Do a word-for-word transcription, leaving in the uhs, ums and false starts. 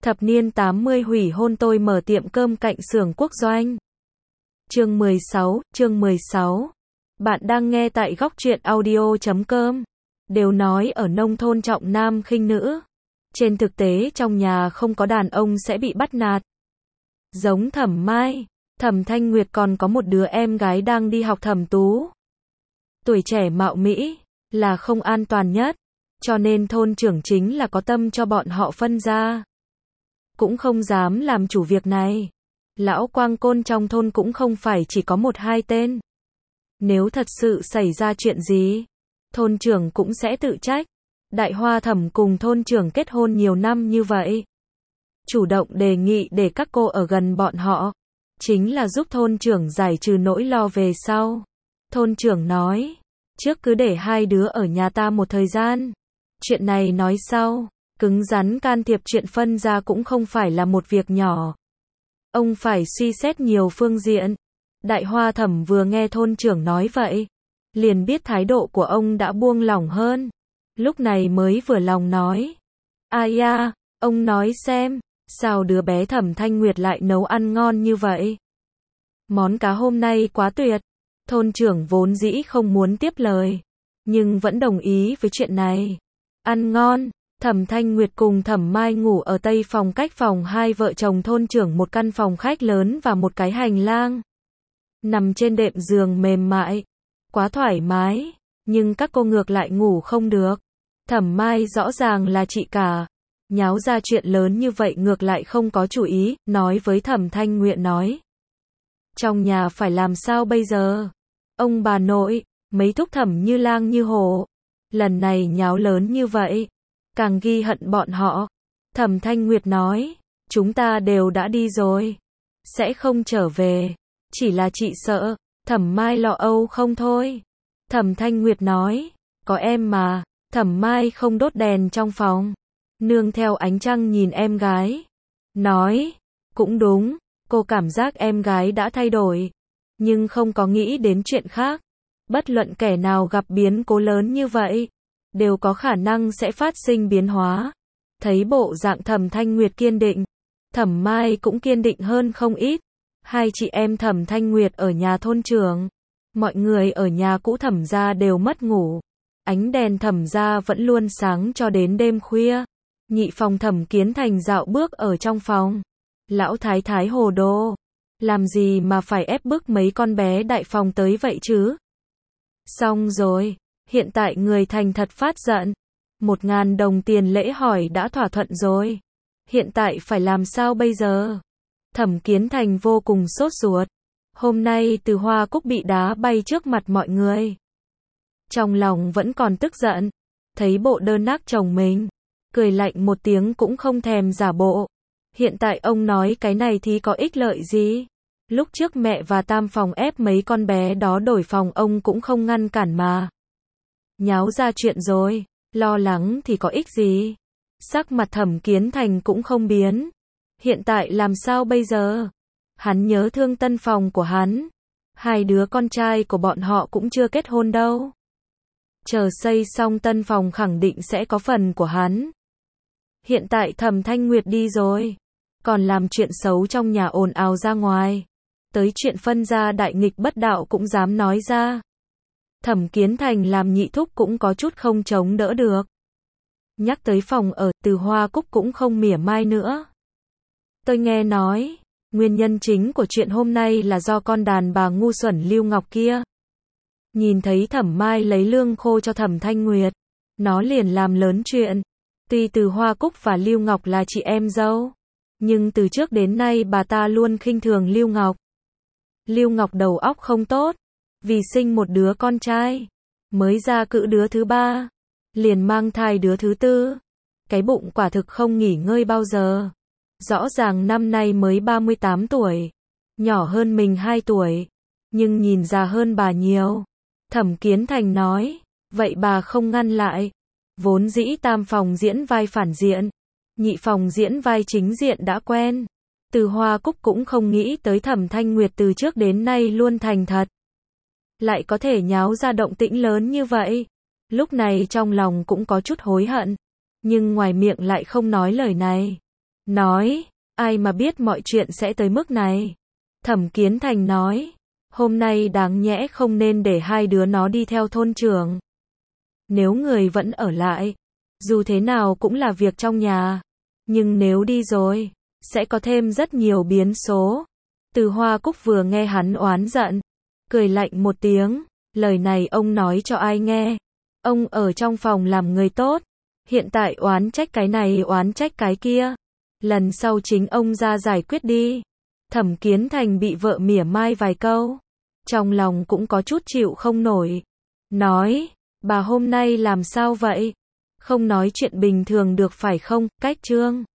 Thập niên tám mươi hủy hôn tôi mở tiệm cơm cạnh xưởng quốc doanh. Chương mười sáu, chương mười sáu. Bạn đang nghe tại góc truyện audio chấm com. Đều nói ở nông thôn trọng nam khinh nữ. Trên thực tế trong nhà không có đàn ông sẽ bị bắt nạt. Giống Thẩm Mai, Thẩm Thanh Nguyệt còn có một đứa em gái đang đi học Thẩm Tú. Tuổi trẻ mạo mỹ, là không an toàn nhất. Cho nên thôn trưởng chính là có tâm cho bọn họ phân ra. Cũng không dám làm chủ việc này. Lão quang côn trong thôn cũng không phải chỉ có một hai tên. Nếu thật sự xảy ra chuyện gì, thôn trưởng cũng sẽ tự trách. Đại Hoa Thẩm cùng thôn trưởng kết hôn nhiều năm như vậy. Chủ động đề nghị để các cô ở gần bọn họ. Chính là giúp thôn trưởng giải trừ nỗi lo về sau. Thôn trưởng nói, trước cứ để hai đứa ở nhà ta một thời gian. Chuyện này nói sau. Cứng rắn can thiệp chuyện phân ra cũng không phải là một việc nhỏ. Ông phải suy xét nhiều phương diện. Đại Hoa Thẩm vừa nghe thôn trưởng nói vậy, liền biết thái độ của ông đã buông lỏng hơn. Lúc này mới vừa lòng nói, ai à, ông nói xem, sao đứa bé Thẩm Thanh Nguyệt lại nấu ăn ngon như vậy? Món cá hôm nay quá tuyệt. Thôn trưởng vốn dĩ không muốn tiếp lời, nhưng vẫn đồng ý với chuyện này. Ăn ngon. Thẩm Thanh Nguyệt cùng Thẩm Mai ngủ ở tây phòng, cách phòng hai vợ chồng thôn trưởng một căn phòng khách lớn và một cái hành lang. Nằm trên đệm giường mềm mại, quá thoải mái, nhưng các cô ngược lại ngủ không được. Thẩm Mai rõ ràng là chị cả, nháo ra chuyện lớn như vậy ngược lại không có chủ ý, nói với Thẩm Thanh Nguyệt nói. Trong nhà phải làm sao bây giờ? Ông bà nội, mấy thúc Thẩm như lang như hổ. Lần này nháo lớn như vậy, càng ghi hận bọn họ. Thẩm Thanh Nguyệt nói, chúng ta đều đã đi rồi, sẽ không trở về, chỉ là chị sợ. Thẩm Mai lo âu không thôi. Thẩm Thanh Nguyệt nói, có em mà. Thẩm Mai không đốt đèn trong phòng, nương theo ánh trăng nhìn em gái, nói, cũng đúng, cô cảm giác em gái đã thay đổi, nhưng không có nghĩ đến chuyện khác. Bất luận kẻ nào gặp biến cố lớn như vậy, đều có khả năng sẽ phát sinh biến hóa. Thấy bộ dạng Thẩm Thanh Nguyệt kiên định, Thẩm Mai cũng kiên định hơn không ít. Hai chị em Thẩm Thanh Nguyệt ở nhà thôn trưởng, mọi người ở nhà cũ Thẩm gia đều mất ngủ. Ánh đèn Thẩm gia vẫn luôn sáng cho đến đêm khuya. Nhị phòng Thẩm Kiến Thành dạo bước ở trong phòng. Lão thái thái hồ đồ, làm gì mà phải ép bức mấy con bé đại phòng tới vậy chứ? Xong rồi. Hiện tại người thành thật phát giận. Một ngàn đồng tiền lễ hỏi đã thỏa thuận rồi. Hiện tại phải làm sao bây giờ? Thẩm Kiến Thành vô cùng sốt ruột. Hôm nay Từ Hoa Cúc bị đá bay trước mặt mọi người. Trong lòng vẫn còn tức giận. Thấy bộ đơn nác chồng mình, cười lạnh một tiếng cũng không thèm giả bộ. Hiện tại ông nói cái này thì có ích lợi gì? Lúc trước mẹ và tam phòng ép mấy con bé đó đổi phòng ông cũng không ngăn cản mà. Nháo ra chuyện rồi, lo lắng thì có ích gì? Sắc mặt Thẩm Kiến Thành cũng không biến. Hiện tại làm sao bây giờ? Hắn nhớ thương tân phòng của hắn. Hai đứa con trai của bọn họ cũng chưa kết hôn đâu. Chờ xây xong tân phòng khẳng định sẽ có phần của hắn. Hiện tại Thẩm Thanh Nguyệt đi rồi, còn làm chuyện xấu trong nhà ồn ào ra ngoài. Tới chuyện phân gia đại nghịch bất đạo cũng dám nói ra. Thẩm Kiến Thành làm nhị thúc cũng có chút không chống đỡ được. Nhắc tới phòng ở, Từ Hoa Cúc cũng không mỉa mai nữa. Tôi nghe nói, nguyên nhân chính của chuyện hôm nay là do con đàn bà ngu xuẩn Lưu Ngọc kia. Nhìn thấy Thẩm Mai lấy lương khô cho Thẩm Thanh Nguyệt, nó liền làm lớn chuyện. Tuy Từ Hoa Cúc và Lưu Ngọc là chị em dâu, nhưng từ trước đến nay bà ta luôn khinh thường Lưu Ngọc. Lưu Ngọc đầu óc không tốt, vì sinh một đứa con trai, mới ra cữ đứa thứ ba, liền mang thai đứa thứ tư. Cái bụng quả thực không nghỉ ngơi bao giờ. Rõ ràng năm nay mới ba mươi tám tuổi, nhỏ hơn mình hai tuổi, nhưng nhìn già hơn bà nhiều. Thẩm Kiến Thành nói, vậy bà không ngăn lại. Vốn dĩ tam phòng diễn vai phản diện, nhị phòng diễn vai chính diện đã quen. Từ Hoa Cúc cũng không nghĩ tới Thẩm Thanh Nguyệt từ trước đến nay luôn thành thật, lại có thể nháo ra động tĩnh lớn như vậy. Lúc này trong lòng cũng có chút hối hận, nhưng ngoài miệng lại không nói lời này. nói, ai mà biết mọi chuyện sẽ tới mức này. Thẩm Kiến Thành nói, hôm nay đáng nhẽ không nên để hai đứa nó đi theo thôn trưởng. Nếu người vẫn ở lại, dù thế nào cũng là việc trong nhà. Nhưng nếu đi rồi, sẽ có thêm rất nhiều biến số. Từ Hoa Cúc vừa nghe hắn oán giận, cười lạnh một tiếng, lời này ông nói cho ai nghe? Ông ở trong phòng làm người tốt, hiện tại oán trách cái này oán trách cái kia. Lần sau chính ông ra giải quyết đi. Thẩm Kiến Thành bị vợ mỉa mai vài câu, trong lòng cũng có chút chịu không nổi. Nói, bà hôm nay làm sao vậy? Không nói chuyện bình thường được phải không, Cách Trương?